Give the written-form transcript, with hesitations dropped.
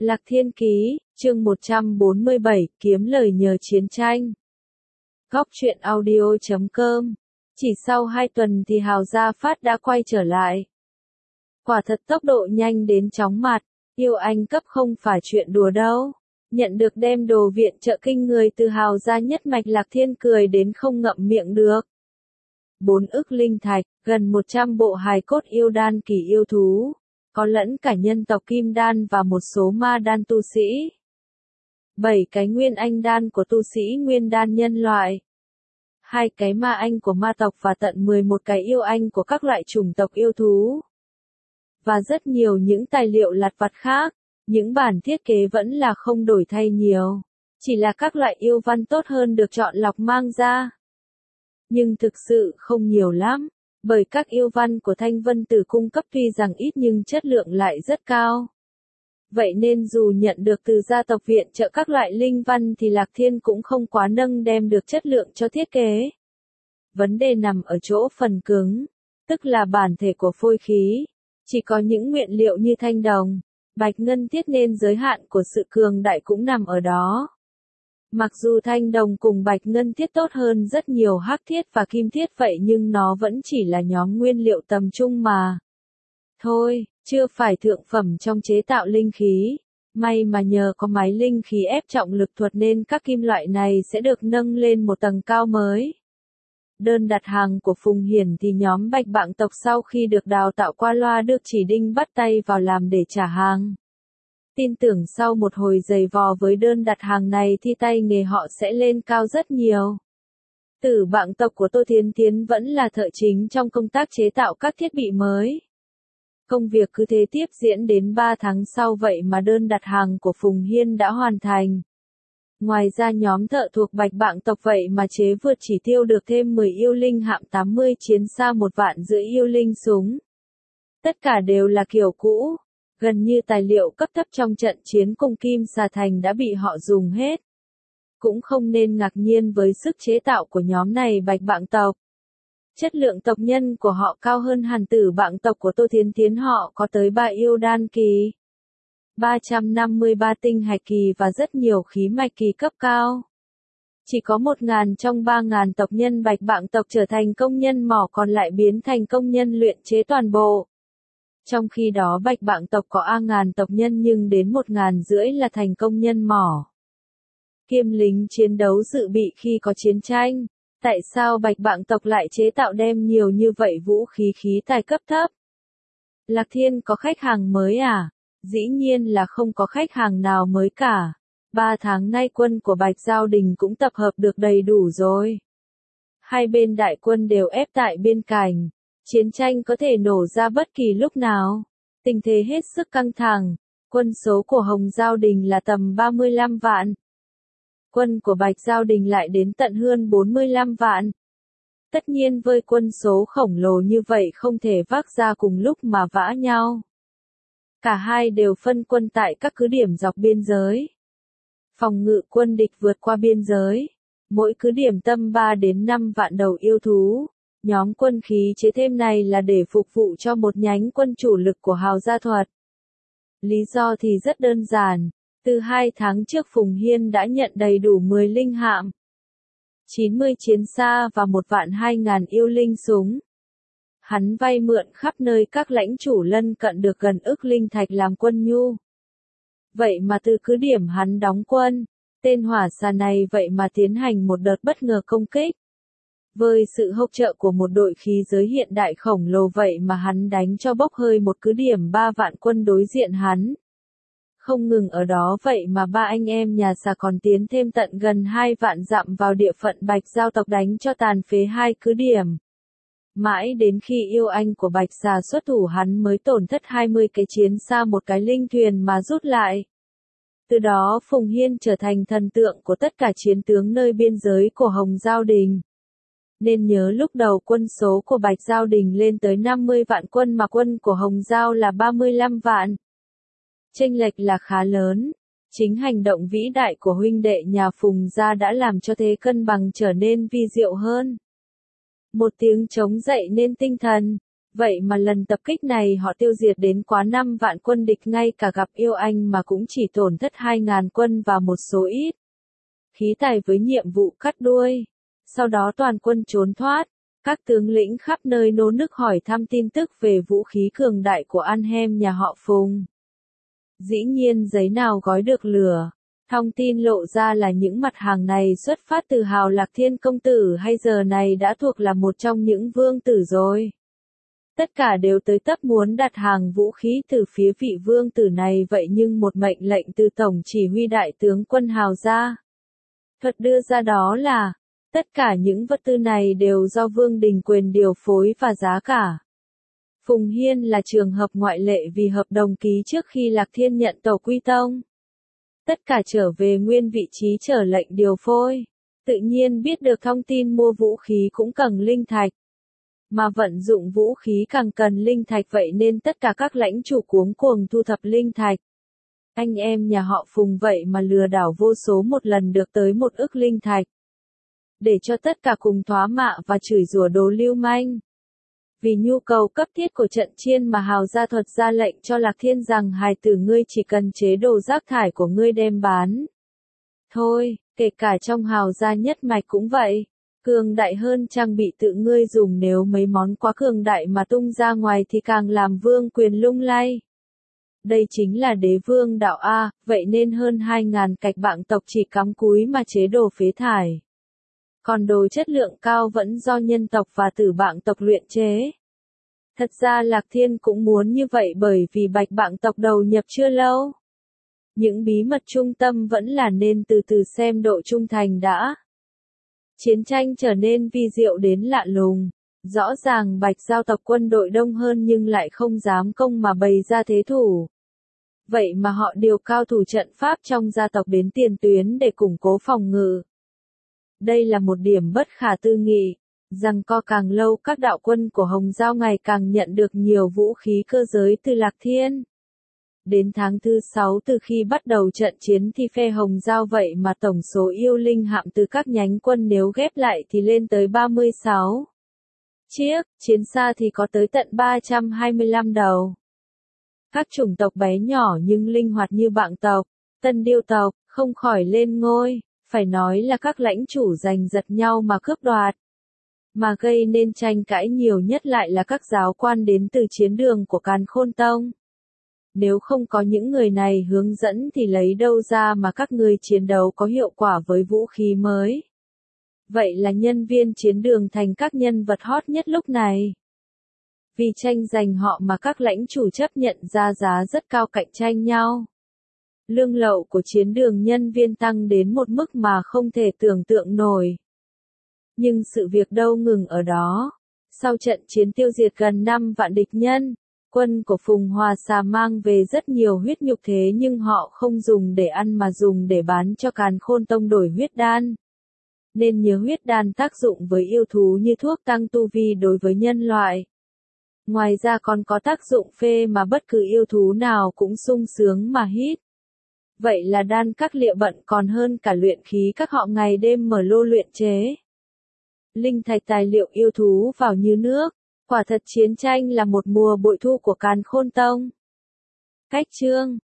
Lạc Thiên Ký, chương 147, kiếm lời nhờ chiến tranh. Góc truyện audio.com. Chỉ sau 2 tuần thì Hào Gia Phát đã quay trở lại. Quả thật tốc độ nhanh đến chóng mặt, yêu anh cấp không phải chuyện đùa đâu. Nhận được đem đồ viện trợ kinh người từ Hào Gia nhất mạch, Lạc Thiên cười đến không ngậm miệng được. 4 ức linh thạch, gần 100 bộ hài cốt yêu đan kỳ yêu thú. Có lẫn cả nhân tộc kim đan và một số ma đan tu sĩ. 7 cái nguyên anh đan của tu sĩ nguyên đan nhân loại. 2 cái ma anh của ma tộc và tận 11 cái yêu anh của các loại chủng tộc yêu thú. Và rất nhiều những tài liệu lặt vặt khác, những bản thiết kế vẫn là không đổi thay nhiều. Chỉ là các loại yêu văn tốt hơn được chọn lọc mang ra. Nhưng thực sự không nhiều lắm. Bởi các yêu văn của Thanh Vân Tử cung cấp tuy rằng ít nhưng chất lượng lại rất cao. Vậy nên dù nhận được từ gia tộc viện trợ các loại linh văn thì Lạc Thiên cũng không quá nâng đem được chất lượng cho thiết kế. Vấn đề nằm ở chỗ phần cứng, tức là bản thể của phôi khí. Chỉ có những nguyên liệu như thanh đồng, bạch ngân thiết nên giới hạn của sự cường đại cũng nằm ở đó. Mặc dù thanh đồng cùng bạch ngân thiết tốt hơn rất nhiều hắc thiết và kim thiết vậy nhưng nó vẫn chỉ là nhóm nguyên liệu tầm trung mà. Thôi, chưa phải thượng phẩm trong chế tạo linh khí. May mà nhờ có máy linh khí ép trọng lực thuật nên các kim loại này sẽ được nâng lên một tầng cao mới. Đơn đặt hàng của Phùng Hiển thì nhóm Bạch Bạng tộc sau khi được đào tạo qua loa được chỉ đinh bắt tay vào làm để trả hàng. Tin tưởng sau một hồi giày vò với đơn đặt hàng này thì tay nghề họ sẽ lên cao rất nhiều. Tử Bạng tộc của Tô Thiến Thiến vẫn là thợ chính trong công tác chế tạo các thiết bị mới. Công việc cứ thế tiếp diễn đến 3 tháng sau vậy mà đơn đặt hàng của Phùng Hiên đã hoàn thành. Ngoài ra nhóm thợ thuộc Bạch Bạng tộc vậy mà chế vượt chỉ tiêu được thêm 10 yêu linh hạm 80 chiến xa 1,5 vạn yêu linh súng. Tất cả đều là kiểu cũ. Gần như tài liệu cấp thấp trong trận chiến cùng Kim Xà Thành đã bị họ dùng hết. Cũng không nên ngạc nhiên với sức chế tạo của nhóm này Bạch Bạng tộc. Chất lượng tộc nhân của họ cao hơn hẳn Tử Bạng tộc của Tô Thiến Thiến, họ có tới 3 yêu đan kỳ, 353 tinh hạch kỳ và rất nhiều khí mạch kỳ cấp cao. Chỉ có 1.000 trong 3.000 tộc nhân Bạch Bạng tộc trở thành công nhân mỏ, còn lại biến thành công nhân luyện chế toàn bộ. Trong khi đó Bạch Bạng tộc có A-ngàn tộc nhân nhưng đến 1.500 là thành công nhân mỏ. Kiêm lính chiến đấu dự bị khi có chiến tranh. Tại sao Bạch Bạng tộc lại chế tạo đem nhiều như vậy vũ khí khí tài cấp thấp? Lạc Thiên có khách hàng mới à? Dĩ nhiên là không có khách hàng nào mới cả. 3 tháng nay quân của Bạch Giao Đình cũng tập hợp được đầy đủ rồi. Hai bên đại quân đều ép tại bên cạnh. Chiến tranh có thể nổ ra bất kỳ lúc nào. Tình thế hết sức căng thẳng. Quân số của Hồng Giao Đình là tầm 35 vạn. Quân của Bạch Giao Đình lại đến tận hơn 45 vạn. Tất nhiên với quân số khổng lồ như vậy không thể vác ra cùng lúc mà vã nhau. Cả hai đều phân quân tại các cứ điểm dọc biên giới. Phòng ngự quân địch vượt qua biên giới. Mỗi cứ điểm tâm 3 đến 5 vạn đầu yêu thú. Nhóm quân khí chế thêm này là để phục vụ cho một nhánh quân chủ lực của Hào Gia Thuật. Lý do thì rất đơn giản. Từ 2 tháng trước Phùng Hiên đã nhận đầy đủ 10 linh hạm, 90 chiến xa và 1.200.000 yêu linh súng. Hắn vay mượn khắp nơi các lãnh chủ lân cận được gần ức linh thạch làm quân nhu. Vậy mà từ cứ điểm hắn đóng quân, tên hỏa xà này vậy mà tiến hành một đợt bất ngờ công kích. Với sự hỗ trợ của một đội khí giới hiện đại khổng lồ vậy mà hắn đánh cho bốc hơi một cứ điểm 3 vạn quân đối diện hắn. Không ngừng ở đó vậy mà 3 anh em nhà xà còn tiến thêm tận gần 2 vạn dặm vào địa phận Bạch Giao tộc đánh cho tàn phế 2 cứ điểm. Mãi đến khi yêu anh của Bạch xà xuất thủ hắn mới tổn thất 20 cái chiến xa một cái linh thuyền mà rút lại. Từ đó Phùng Hiên trở thành thần tượng của tất cả chiến tướng nơi biên giới của Hồng Giao Đình. Nên nhớ lúc đầu quân số của Bạch Giao Đình lên tới 50 vạn quân mà quân của Hồng Giao là 35 vạn. Chênh lệch là khá lớn. Chính hành động vĩ đại của huynh đệ nhà Phùng gia đã làm cho thế cân bằng trở nên vi diệu hơn. Một tiếng trống dậy nên tinh thần. Vậy mà lần tập kích này họ tiêu diệt đến quá 5 vạn quân địch, ngay cả gặp yêu anh mà cũng chỉ tổn thất 2.000 quân và một số ít khí tài với nhiệm vụ cắt đuôi. Sau đó toàn quân trốn thoát. Các tướng lĩnh khắp nơi nô nức hỏi thăm tin tức về vũ khí cường đại của Arnhem nhà họ Phùng. Dĩ nhiên giấy nào gói được lửa. Thông tin lộ ra là những mặt hàng này xuất phát từ Hào Lạc Thiên công tử hay giờ này đã thuộc là một trong những vương tử rồi. Tất cả đều tới tấp muốn đặt hàng vũ khí từ phía vị vương tử này, vậy nhưng một mệnh lệnh từ Tổng chỉ huy đại tướng quân Hào ra. Thuật đưa ra đó là, tất cả những vật tư này đều do Vương Đình Quyền điều phối và giá cả. Phùng Hiên là trường hợp ngoại lệ vì hợp đồng ký trước khi Lạc Thiên nhận tổ quy tông. Tất cả trở về nguyên vị trí chờ lệnh điều phối. Tự nhiên biết được thông tin mua vũ khí cũng cần linh thạch. Mà vận dụng vũ khí càng cần linh thạch, vậy nên tất cả các lãnh chủ cuống cuồng thu thập linh thạch. Anh em nhà họ Phùng vậy mà lừa đảo vô số một lần được tới 1 ức linh thạch. Để cho tất cả cùng thóa mạ và chửi rủa đồ lưu manh. Vì nhu cầu cấp thiết của trận chiến mà Hào gia thuật ra lệnh cho Lạc Thiên rằng hài tử ngươi chỉ cần chế đồ rác thải của ngươi đem bán. Thôi, kể cả trong Hào gia nhất mạch cũng vậy. Cường đại hơn trang bị tự ngươi dùng, nếu mấy món quá cường đại mà tung ra ngoài thì càng làm vương quyền lung lay. Đây chính là đế vương đạo A, vậy nên hơn 2.000 cạch bạng tộc chỉ cắm cúi mà chế đồ phế thải. Còn đồ chất lượng cao vẫn do nhân tộc và tử bạng tộc luyện chế. Thật ra Lạc Thiên cũng muốn như vậy bởi vì bạch bạng tộc đầu nhập chưa lâu. Những bí mật trung tâm vẫn là nên từ từ xem độ trung thành đã. Chiến tranh trở nên vi diệu đến lạ lùng. Rõ ràng bạch giao tộc quân đội đông hơn nhưng lại không dám công mà bày ra thế thủ. Vậy mà họ điều cao thủ trận pháp trong gia tộc đến tiền tuyến để củng cố phòng ngự. Đây là một điểm bất khả tư nghị. Rằng co càng lâu các đạo quân của Hồng Giao ngày càng nhận được nhiều vũ khí cơ giới từ Lạc Thiên. Đến tháng thứ 6 từ khi bắt đầu trận chiến thì phe Hồng Giao vậy mà tổng số yêu linh hạm từ các nhánh quân nếu ghép lại thì lên tới 36 chiếc, chiến xa thì có tới tận 325 đầu. Các chủng tộc bé nhỏ nhưng linh hoạt như Bạng tộc, Tân Điêu tộc, không khỏi lên ngôi, phải nói là các lãnh chủ giành giật nhau mà cướp đoạt. Mà gây nên tranh cãi nhiều nhất lại là các giáo quan đến từ chiến đường của Càn Khôn Tông. Nếu không có những người này hướng dẫn thì lấy đâu ra mà các người chiến đấu có hiệu quả với vũ khí mới. Vậy là nhân viên chiến đường thành các nhân vật hot nhất lúc này. Vì tranh giành họ mà các lãnh chủ chấp nhận ra giá rất cao cạnh tranh nhau. Lương lậu của chiến đường nhân viên tăng đến một mức mà không thể tưởng tượng nổi. Nhưng sự việc đâu ngừng ở đó. Sau trận chiến tiêu diệt gần 5 vạn địch nhân, quân của Phùng Hòa Xà mang về rất nhiều huyết nhục, thế nhưng họ không dùng để ăn mà dùng để bán cho Càn Khôn Tông đổi huyết đan. Nên nhớ huyết đan tác dụng với yêu thú như thuốc tăng tu vi đối với nhân loại. Ngoài ra còn có tác dụng phê mà bất cứ yêu thú nào cũng sung sướng mà hít. Vậy là đan các liệu bận còn hơn cả luyện khí các họ ngày đêm mở lô luyện chế. Linh thạch tài liệu yêu thú vào như nước, quả thật chiến tranh là một mùa bội thu của Càn Khôn Tông. Cách chương